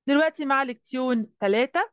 دلوقتي مع لكسيون 3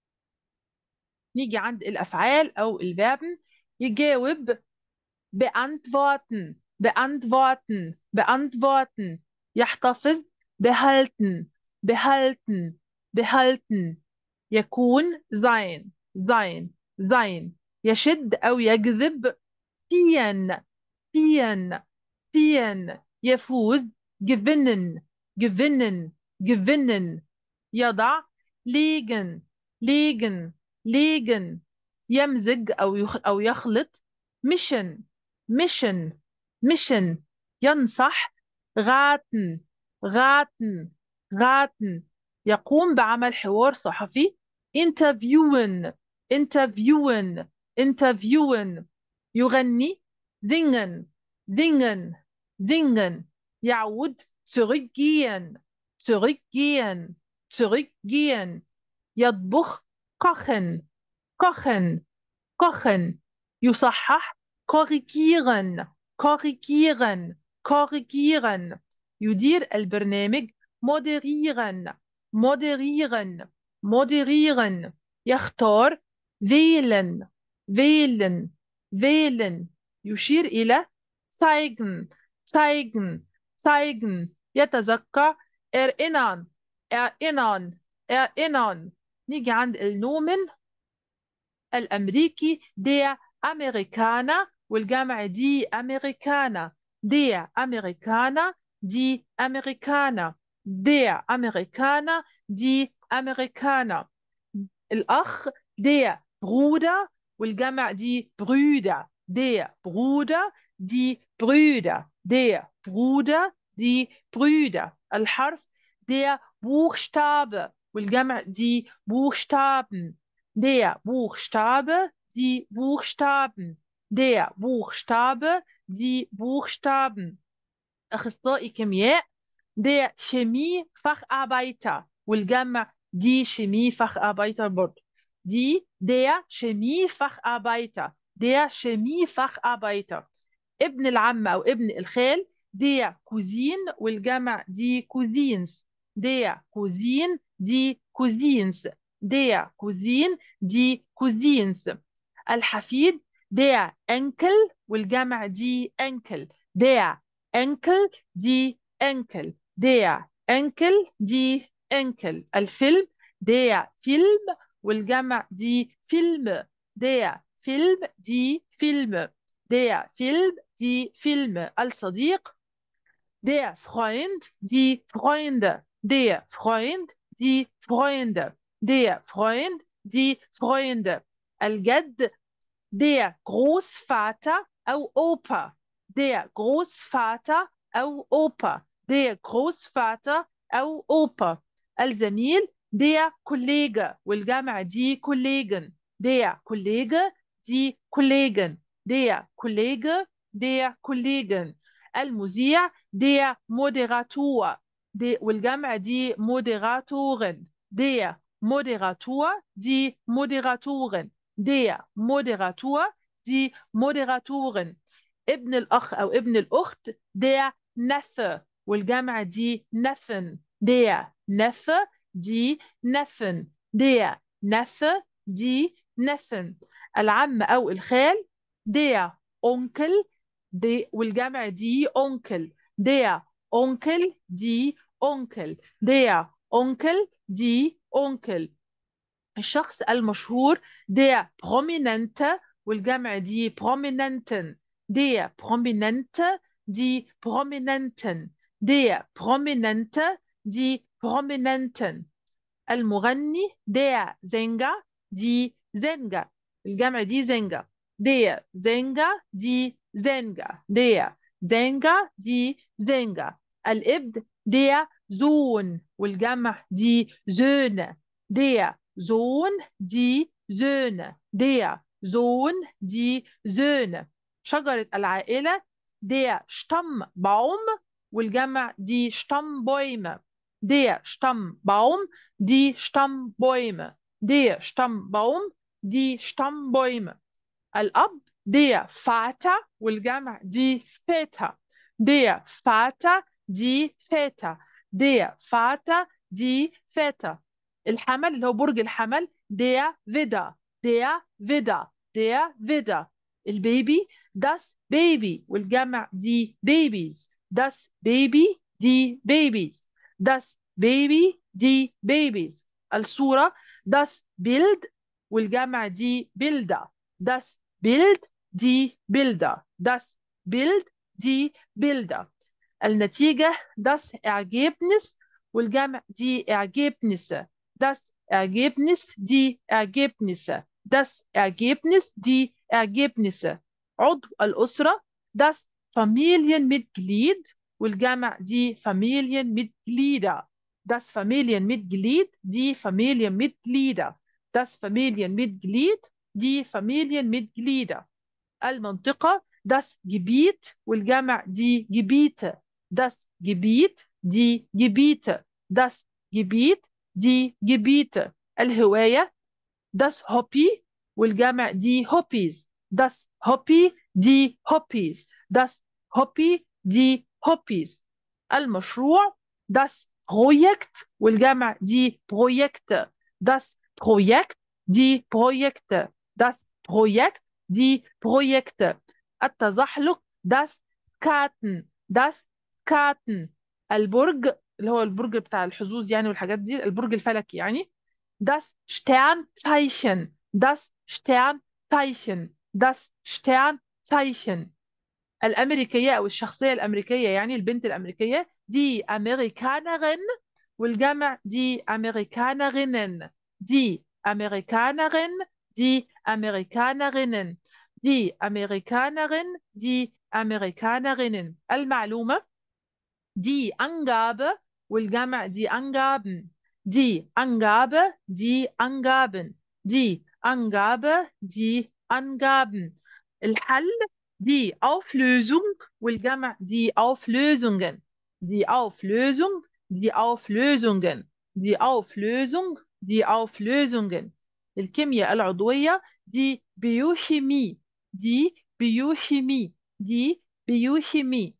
نيجي عند الأفعال أو الفيربن. يجاوب beantworten beantworten beantworten. يحتفظ behalten behalten behalten. يكون sein sein sein. يشد أو يجذب ziehen ziehen ziehen. يفوز gewinnen gewinnen gewinnen. يضع legen legen legen. يمزج أو يخلط mischen mischen mischen. ينصح raten raten raten. يقوم بعمل حوار صحفي interviewen interviewen interviewen. يغني singen singen singen. يعود zurückgehen zurückgehen zurückgehen. يطبخ kochen kochen kochen. يصحح korrigieren korrigieren korrigieren. يدير البرنامج moderieren moderieren moderieren. يختار wählen wählen wählen. يشير إلى zeigen zeigen zeigen. يتذكر erinnern erinnern erinnern. نيجي عند النومن الأمريكي der Amerikaner والجامعة دي أمريكانا der Amerikaner die Amerikaner der Amerikaner die Amerikaner. الأخ der Bruder والجمع دي Brüder der Bruder die Brüder der Bruder die Brüder. الحرف der Buchstabe والجمع دي Buchstaben der Buchstabe die Buchstaben der Buchstabe die Buchstaben. أخصائي كيمياء der Chemiefacharbeiter والجمع die Chemiefacharbeiter برضه die der Chemiefacharbeiter der Chemiefacharbeiter. ابن العم أو ابن الخال der Cousin والجمع die Cousins der Cousin die Cousins der Cousin die Cousins. الحفيد der Enkel والجمع die Enkel der Enkel die Enkel der Enkel die Enkel. الفيلم der Film والجمع die Filme der Film die Filme der Film die Filme. الصديق der Freund die Freunde der Freund die Freunde der Freund die Freunde. الجد der Großvater أو Opa der Großvater أو Opa der Großvater أو Opa. الزميل der Kollege والجمع دي Kollegen der Kollege die Kollegen der Kollege der Kollegen. المذيع der Moderator والجمع دي Moderatoren der Moderator die Moderatoren der Moderator die Moderatoren. ابن الأخ أو ابن الأخت der Neffe والجمع دي Neffen der Neffe die Neffen der Neffe die Neffen. العم أو الخال der Onkel والجمع دي Onkel der Onkel die Onkel der Onkel die Onkel. الشخص المشهور der Prominente والجمع دي Prominenten der Prominente die Prominenten der Prominente die Prominenten. المغني der Sänger die Sänger الجمع دي Sänger der Sänger die Sänger der Sänger die Sänger. الابن der Sohn والجمع دي Söhne der Sohn die Söhne der Sohn die Söhne. شجرة العائلة der Stammbaum والجمع دي Stammbäume der Stammbaum die Stammbäume der Stammbaum die Stammbäume. الأب der Vater والجمع دي Väter der Vater die Väter der Vater دي فاتا. الحمل اللي هو برج الحمل der Widder. der Widder. der Widder. البيبي das Baby، والجمع دي babies. das Baby دي babies. das Baby دي babies. الصورة das Bild، والجمع دي Bilder. das Bild دي Bilder. das Bild دي Bilder. النتيجة das Ergebnis، والجمع دي Ergebnisse. das Ergebnis دي Ergebnisse. das Ergebnis دي Ergebnisse. عضو الأسرة das Familienmitglied، والجمع دي Familienmitglieder. das Familienmitglied die Familienmitglieder. das Familienmitglied die Familienmitglieder. المنطقة das Gebiet، والجمع دي Gebiete. das Gebiet die Gebiete. das Gebiet die Gebiete. الهواية das Hobby، والجمع دي Hobbies. das Hobby die Hobbies. das Hobby die Hobbies. المشروع das Projekt، والجمع دي Projekte. das Projekt die Projekte. das Projekt die Projekte. التزحلق das Skaten. das Skaten. البرج اللي هو البرج بتاع الحظوظ يعني والحاجات دي، البرج الفلكي يعني das Sternzeichen. das Sternzeichen. das Sternzeichen. الأمريكية أو الشخصية الأمريكية يعني البنت الأمريكية دي أمريكانرين، والجمع دي أمريكانerinnen. دي أمريكانرين دي أمريكانerinnen. دي أمريكانرين دي أمريكانerinnen. المعلومة die Angabe، والجمع die Angaben. die Angabe die Angaben. die Angabe die Angaben. الحل die Auflösung، والجمع die Auflösungen. die Auflösung die Auflösungen. die Auflösung die Auflösungen. الكيمياء العضوية دي بيوشيمي. دي بيوشيمي. دي بيوشيمي.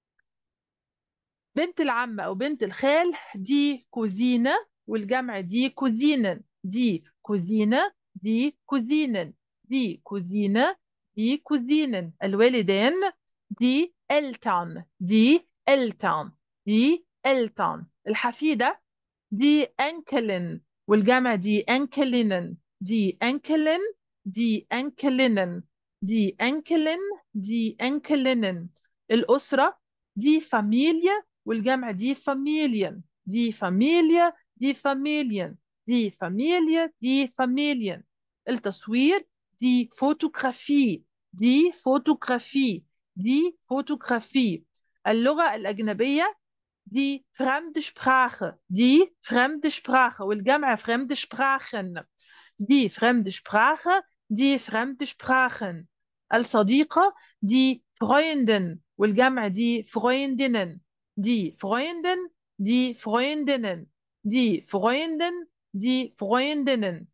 بنت العم أو بنت الخال دي كوزينة، والجمع دي كوزينن. دي كوزينة دي كوزينن. دي كوزينة دي كوزينن. الوالدان دي إلتان. دي إلتان. دي إلتان. الحفيدة دي أنكلن، والجمع دي أنكلينن. دي أنكلن دي أنكلينن. دي أنكلن دي أنكلينن. الأسرة دي فاميليا، والجمع دي فاميليان. دي فاميليا دي فاميليان. دي فاميليا دي فاميليان. التصوير دي فوتوغرافي. دي فوتوغرافي. دي فوتوغرافي. اللغة الأجنبية دي fremde Sprache. دي fremde Sprache، والجمع fremde Sprachen. دي fremde Sprache دي fremde Sprachen. الصديقة دي Freundin، والجمع دي Freundinnen. دي Freundin دي Freundinnen. دي Freundin دي Freundinnen.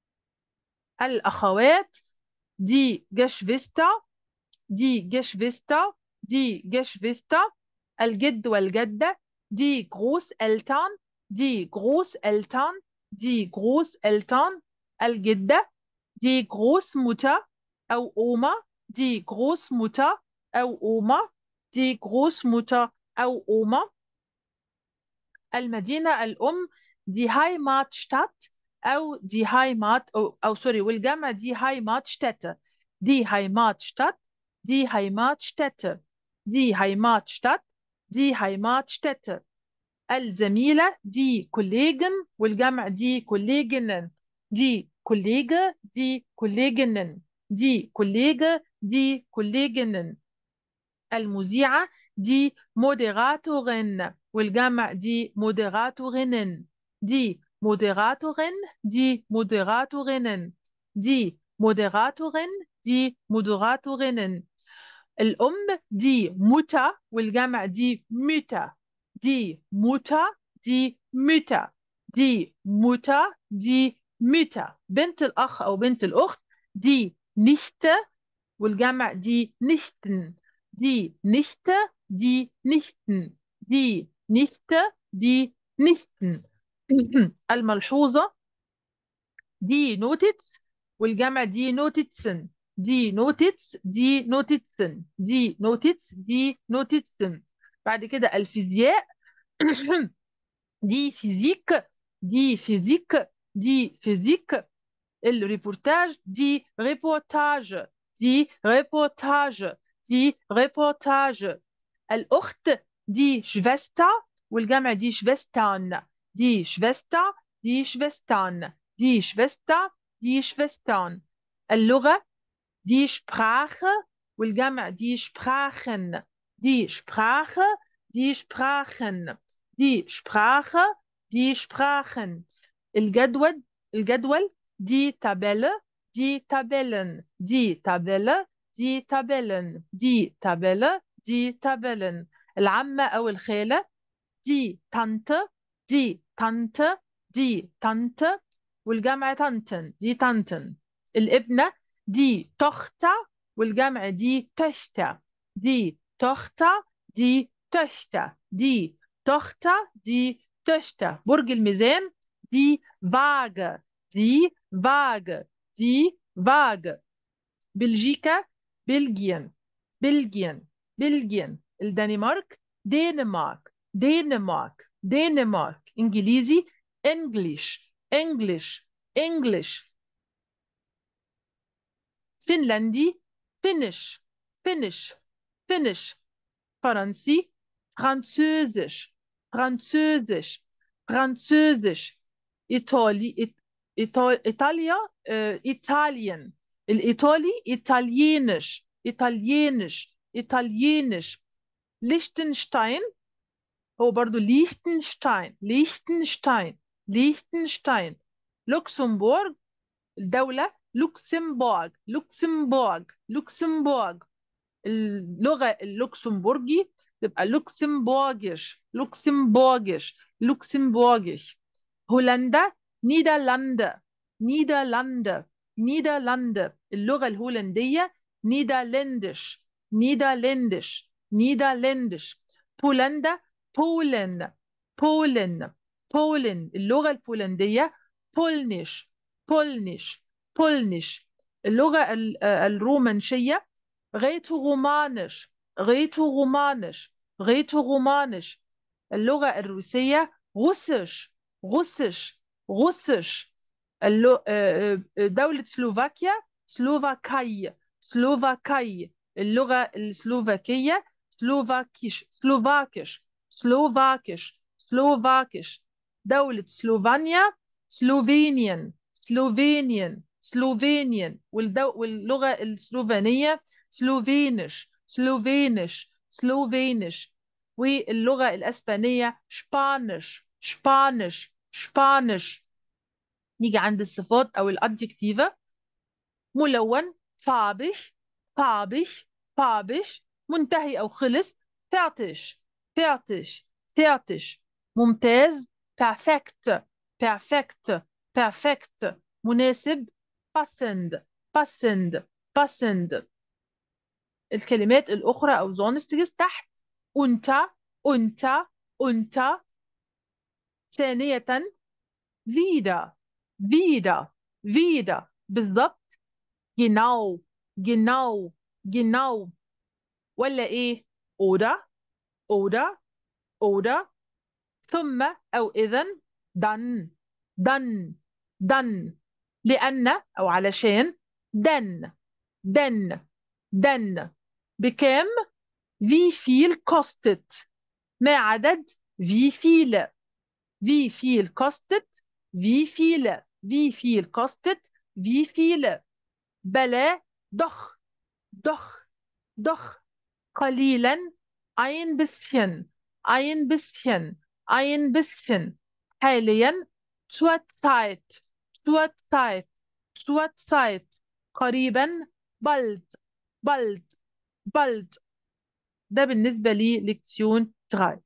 الأخوات دي Geschwister. دي Geschwister. دي Geschwister. الجد والجدة دي Großeltern. دي Großeltern. دي Großeltern. الجدة دي Großmutter أو Oma. دي Großmutter أو Oma. دي Großmutter أو Oma. المدينة الأم دي Heimatstadt أو دي Heimat أو سوري، والجمع دي Heimatstätte. دي Heimatstadt. دي Heimatstätte. دي Heimatstadt. دي Heimatstätte. الزميلة دي Kollegen، والجمع دي Kolleginnen. دي Kollege دي Kolleginnen. دي Kollege دي Kolleginnen. المذيعة دي Moderatorin، والجمع دي Moderatorinnen. دي Moderatorin دي Moderatorinnen. دي Moderatorin دي Moderatorinnen. الأم دي Mutter، والجمع دي Mütter. دي Mutter دي Mütter. دي Mutter دي Mütter. بنت الأخ أو بنت الأخت دي Nichte، والجمع دي Nichten. دي Nichte دي Nichten. دي Nichte دي Nichten. الملحوظة دي نوتتس، والجمع دي نوتتسن. دي نوتتس، دي نوتتسن، دي نوتتس، دي نوتتسن. بعد كده الفيزياء دي فيزيك، دي فيزيك، دي فيزيك. الريبورتاج دي ريبورتاج، دي ريبورتاج، دي ريبورتاج. الأخت دي شفستا، والجمع دي شفستان. دي شفستا، دي شفستان، دي شفستا، دي شفستان. اللغة دي Sprache، والجمع دي Sprachen. دي Sprache، دي Sprachen، دي Sprache، دي Sprachen. الجدول، الجدول دي Tabelle، دي Tabellen، دي Tabelle، دي Tabellen، دي Tabelle، دي Tabellen. العمة أو الخالة دي Tante، دي Tante، دي Tante، والجمع Tanten، دي Tanten. الابنة دي Tochter، والجمع دي Töchter. دي Tochter، دي Töchter، دي Tochter، دي Töchter. برج الميزان دي Waage، دي Waage، دي Waage. بلجيكا بلجيان، بلجيان، بلجيان. الدنمارك دنمارك، دنمارك، دنمارك. انجليزي انجليش، انجليش، انجليش. فنلندي فينيش، فينيش، فينيش. فرنسي فرانسوزيش، فرانسوزيش، فرانسوزيش. إيطالي إيطاليا إيطاليان. الإيطالي إيطالينش، إيطالينش، إيطالينش. ليشتنشتاين هو برضو ليشتنشتاين، ليشتنشتاين، ليشتنشتاين. لوكسمبورغ الدولة لوكسمبورغ، لوكسمبورغ، لوكسمبورغ. اللغة اللوكسمبورجي تبقى لوكسمبورجيش، لوكسمبورجيش، لوكسمبورجيش. هولندا نيدرلندا، نيدرلندا، نيدرلندا. اللغة الهولندية نيدرلندش، نيدرلندش، نيدرلندش. بولندا بولن، بولن، بولن. اللغة البولندية بولنيش، بولنيش، بولنيش. اللغة الرومانشية غيتو رومانش، غيتو رومانش، غيتو رومانش. اللغة الروسية روسش، روسش، روسش. دولة سلوفاكيا سلوفاكاي، سلوفاكاي. اللغة السلوفاكية سلوفاكيش، سلوفاكش، سلوفاكش، سلوفاكش. دولة سلوفانيا سلوفينيان، سلوفينيان، سلوفينيان. واللغة السلوفانية سلوفينش، سلوفينش، سلوفينش. واللغة الأسبانية شبانش، شبانش، شبانش. نيجي عند الصفات أو الأدجكتيفة. ملون farbig، farbig، farbig. منتهي أو خلص fertig، fertig، fertig. ممتاز perfect، perfect، perfect. مناسب passend، passend، passend. الكلمات الأخرى أو زونستجس تحت unter، unter، unter. ثانية wieder، wieder، wieder. بالضبط genau، genau، genau. ولا إيه oder، oder، oder. ثم أو إذن dann، dann، dann. لأن أو علشان denn، denn، denn. بكام wie viel kostet، ما عدد wie viele، wie viel kostet، wie viele، wie viel kostet، wie viele. بلى doch، doch، doch. قليلا ein bisschen، ein bisschen، ein bisschen. حاليا zurzeit، zurzeit، zurzeit. قريبا bald، bald، bald. ده بالنسبة لي ليكسيون 3.